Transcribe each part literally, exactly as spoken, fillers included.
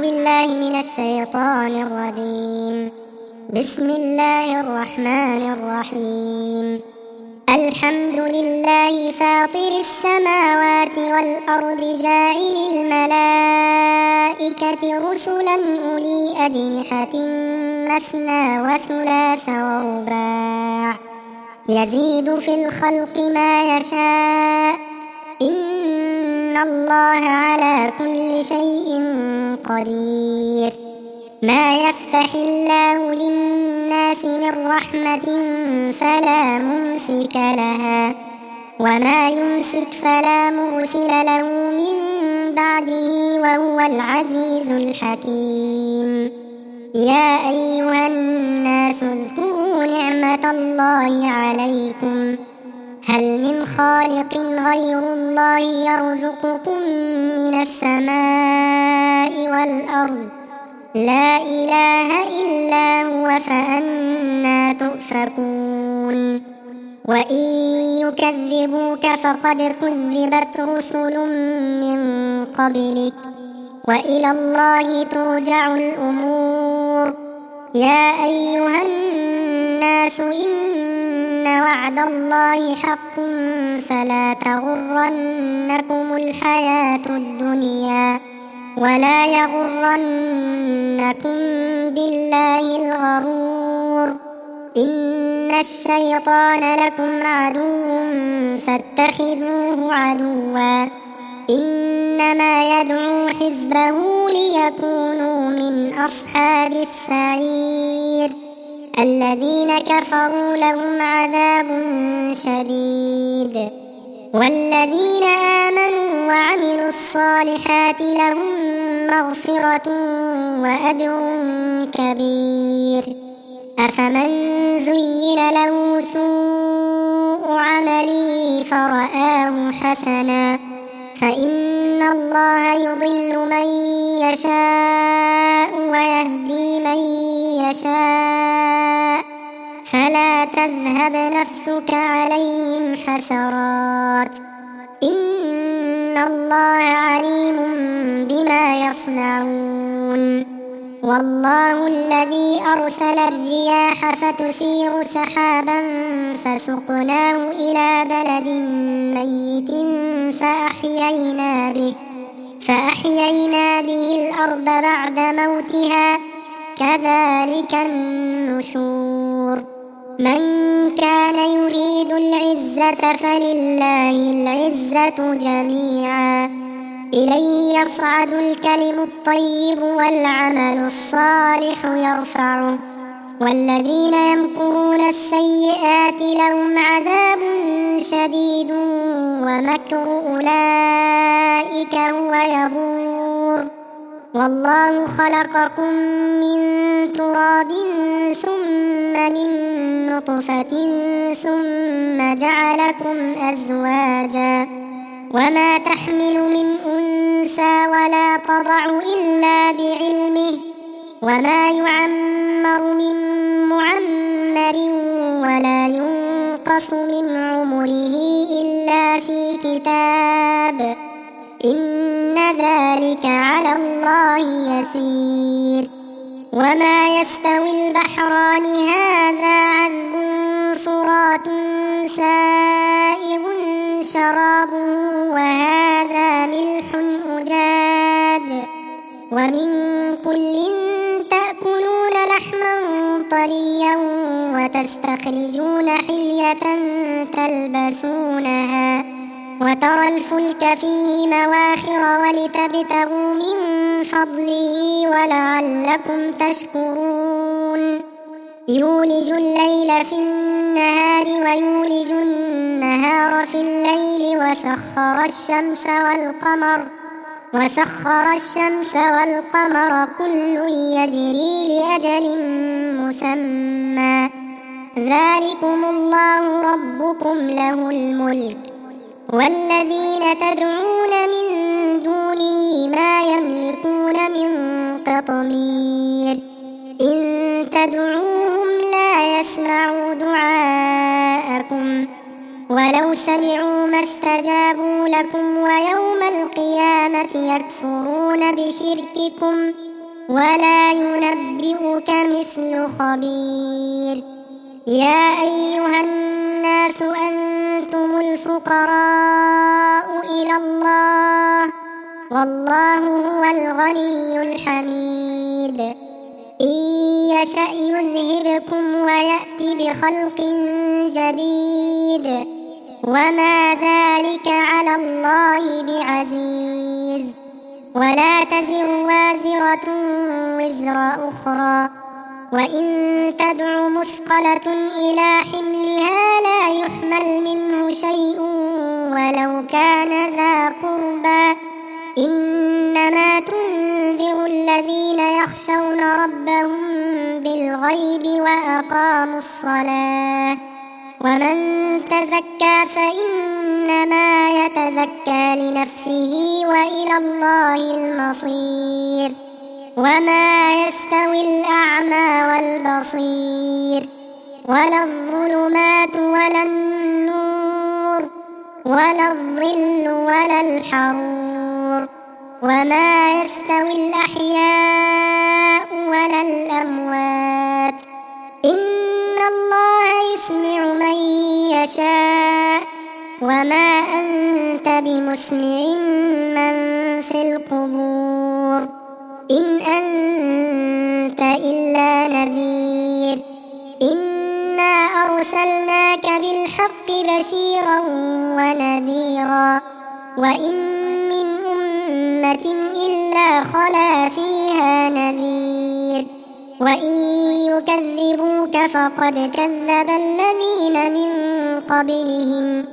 بالله من الشيطان الرجيم. بسم الله الرحمن الرحيم. الحمد لله فاطر السماوات والأرض جاعل الملائكة رسلا أولي أجنحة مثنى وثلاث ورباع يزيد في الخلق ما يشاء إن الله على كل شيء قدير. ما يفتح الله للناس من رحمة فلا ممسك لها وما يمسك فلا مرسل له من بعده وهو العزيز الحكيم. يا أيها الناس اذكروا نعمة الله عليكم هل من خالق غير الله يرزقكم من السماء والأرض لا إله إلا هو فأنى تؤفكون. وإن يكذبوك فقد كذبت رسل من قبلك وإلى الله ترجع الأمور. يا أيها الناس إن وعد الله حق فلا تغرنكم الحياة الدنيا ولا يغرنكم بالله الغرور. إن الشيطان لكم عدو فاتخذوه عدوا إنما يدعو حزبه ليكونوا من أصحاب السعير. الذين كفروا لهم عذاب شديد والذين آمنوا وعملوا الصالحات لهم مغفرة وأجر كبير. أفمن زين له سوء عمله فرآه حسنا فإن الله يضل من يشاء ويهدي من يشاء فلا تذهب نفسك عليهم حسرات إن الله عليم بما يصنعون. والله الذي أرسل الرياح فتثير سحابا فسقناه إلى بلد ميت فأحيينا به فأحيينا به الأرض بعد موتها كذلك النشور. من كان يريد العزة فلله العزة جميعا إليه يصعد الكلم الطيب والعمل الصالح يرفعه والذين يمكرون السيئات لهم عذاب شديد ومكر أولئك هو يبور. والله خلقكم من تراب ثم من نطفة ثم جعلكم أزواجا وما تحمل من أنثى ولا تضع إلا بعلمه وما يعمر من معمر ولا ينقص من عمره إلا في كتاب إن ذلك على الله يسير. وما يستوي البحران هذا عذب فرات سائغ شرابه وهذا ملح أجاج ومن كل تأكلون لحما طريا وتستخرجون حلية تلبسونها وترى الفلك فيه مواخر ولتبتغوا من فضله ولعلكم تشكرون. يولج الليل في النهار ويولج النهار في الليل وسخر الشمس والقمر وسخر الشمس والقمر كل يجري لأجل مسمى ذلكم الله ربكم له الملك والذين تدعون من دونه ما يملكون من قطمير إن تدعوهم لا يسمعوا دعاءكم ولو سمعوا ما استجابوا لكم ويوم القيامة يكفرون بشرككم ولا ينبئك مثل خبير. يا أيها الناس أنتم الفقراء إلى الله والله هو الغني الحميد. إن يشأ يذهبكم ويأتي بخلق جديد وما ذلك على الله بعزيز. ولا تزر وازرة وزر أخرى وإن تدع مثقلة إلى حملها لا يحمل منه شيء ولو كان ذا قربى. إنما تنذر الذين يخشون ربهم بالغيب وأقاموا الصلاة. ومن تزكى فإنما يتزكى لنفسه وإلى الله المصير. وما يستوي الأعمى والبصير ولا الظلمات ولا النور ولا الظل ولا الحرور. وما يستوي الأحياء ولا الأموات. إن الله يسمع من يشاء وما أنت بمسمع من في القبور. إن أنت إلا نذير. إنا أرسلناك بالحق بشيرا ونذيرا وإن من أمة إلا خلا فيها نذير. وإن يكذبوك فقد كذب الذين من قبلهم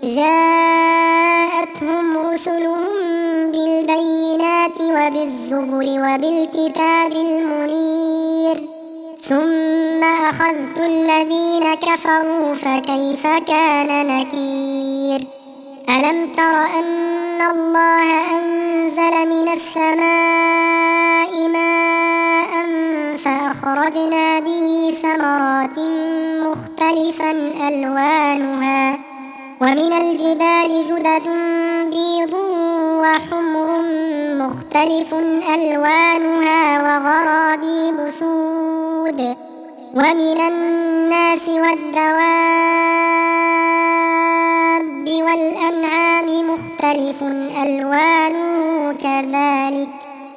جاءتهم رسلهم بالبينات وبالزبر وبالكتاب المنير ثم أخذت الذين كفروا فكيف كان نكير. ألم تر أن الله أنزل من السماء ماء فأخرجنا به ثمرات مختلفا ألوانها ومن الجبال جدد بيض وحمر مختلف ألوانها وغرابيب سود ومن الناس والدواب والأنعام مختلف ألوانه كذلك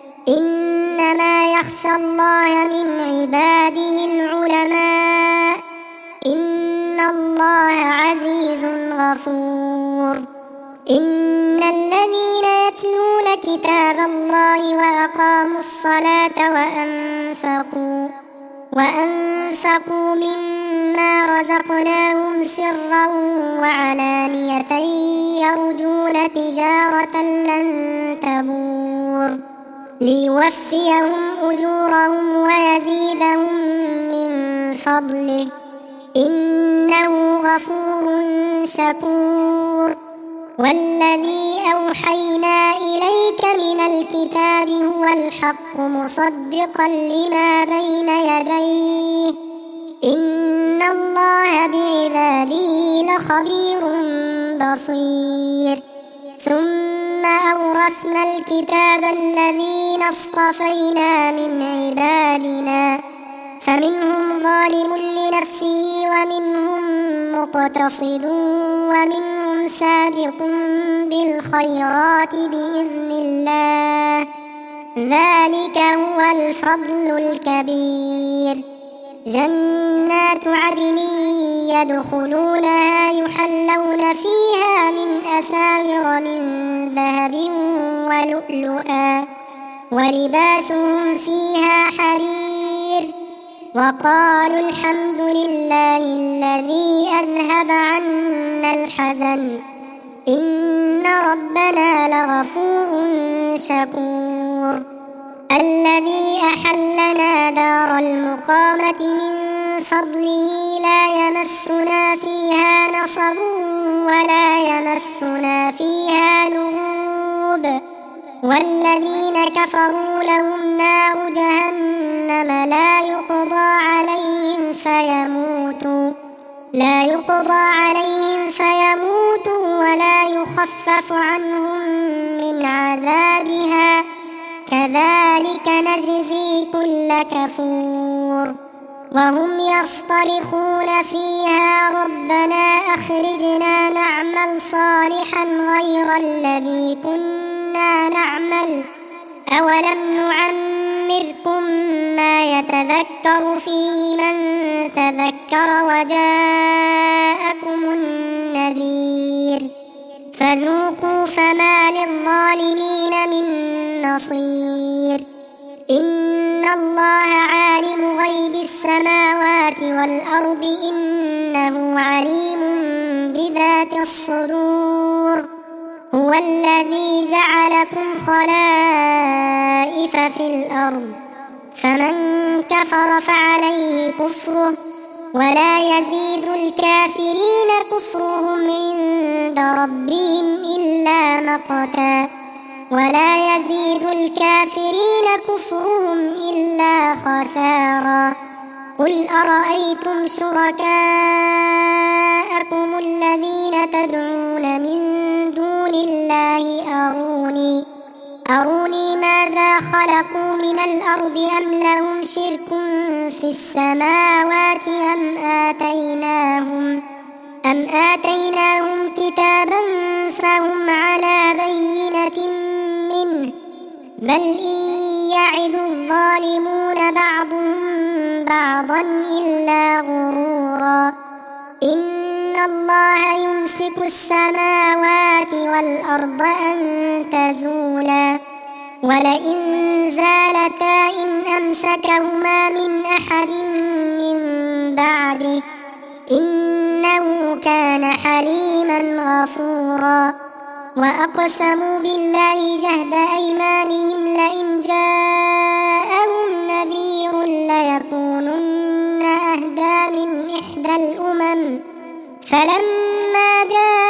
إنما يخشى الله من عباده العلماء إن الله عزيز غفور. إن الذين يتلون كتاب الله وأقاموا الصلاة وأنفقوا وأنفقوا مما رزقناهم سرا وعلانية يرجون تجارة لن تبور ليوفيهم أجورهم ويزيدهم من فضله إنه غفور شكور. والذي أوحينا إليك من الكتاب هو الحق مصدقا لما بين يديه إن الله بعباده لخبير بصير. ثم أورثنا الكتاب الذين اصطفينا من عبادنا فمنهم ظالم لنفسه ومنهم مقتصد ومنهم سابق بالخيرات بإذن الله ذلك هو الفضل الكبير. جنات عدن يدخلونها يحلون فيها من أساور من ذهب ولؤلؤا ولباسهم فيها حرير وقالوا الحمد لله الذي أذهب عنا الحزن إن ربنا لغفور شكور. الذي أحلنا دار المقامة من فضله لا يمسنا فيها نصب ولا يمسنا فيها لغوب والذين كفروا لهم نار جهنم لا يقضى عليهم فيموتوا لا يقضى عليهم فيموتوا ولا يخفف عنهم من عذابها كذلك نجزي كل كفور وهم يصطرخون فيها ربنا أخرجنا نعمل صالحا غير الذي كنا نعمل أولم نعمركم ما يتذكر فيه من تذكر وجاءكم النذير فذوقوا فما للظالمين من نصير إن الله عالم غيب السماوات والأرض إنه عليم بذات الصدور هو الذي جعلكم خلائف في الأرض فمن كفر فعليه كفره ولا يزيد الكافرين كفرهم عند ربهم إلا مقتا ولا يزيد الكافرين كفرهم إلا خسارا قل أرأيتم شركاءكم الذين تدعون من دون الله أروني أروني ماذا خلقوا من الأرض أم لهم شرك في السماوات أم آتيناهم أم آتيناهم كتابا فهم على بينة منه بل إن يعد الظالمون بعضهم بعضا إلا غرورا إن الله يمسك السماوات والأرض أن تزولا ولئن زالتا إن أمسكهما من أحد من بعده إنه كان حليما غفورا وأقسموا بالله جهد أيمانهم لئن جاءهم نذير ليكونن أهدى من إحدى الأمم فلما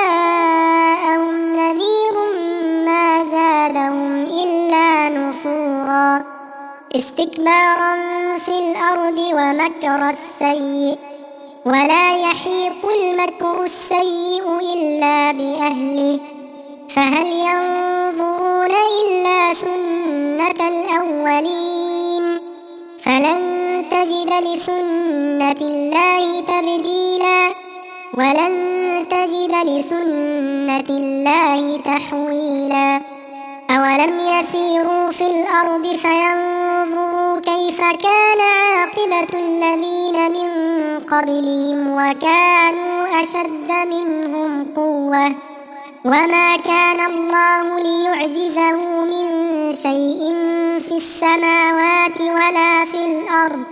جاءهم نذير ما زادهم إلا نفورا استكبارا في الأرض ومكر السيء ولا يحيق المكر السيء إلا بأهله فهل ينظرون إلا سنة الأولين فلن تجد لسنة الله تبديلا ولن تجد لسنة الله تحويلا أولم يسيروا في الأرض فينظروا كيف كان عاقبة الذين من قبلهم وكانوا أشد منهم قوة وما كان الله ليعجزه من شيء في السماوات ولا في الأرض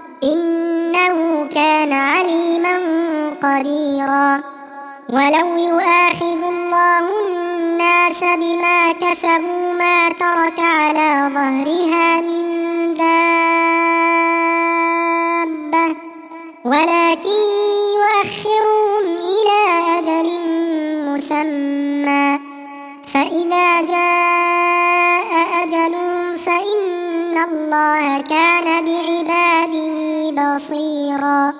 إنه كان عليما قديرا ولو يؤاخذ الله الناس بما كسبوا ما ترك على ظهرها من دابة ولكن يؤخرهم إلى أجل مسمى فإذا جاء أجلهم فإن الله كان بعباده بصيرا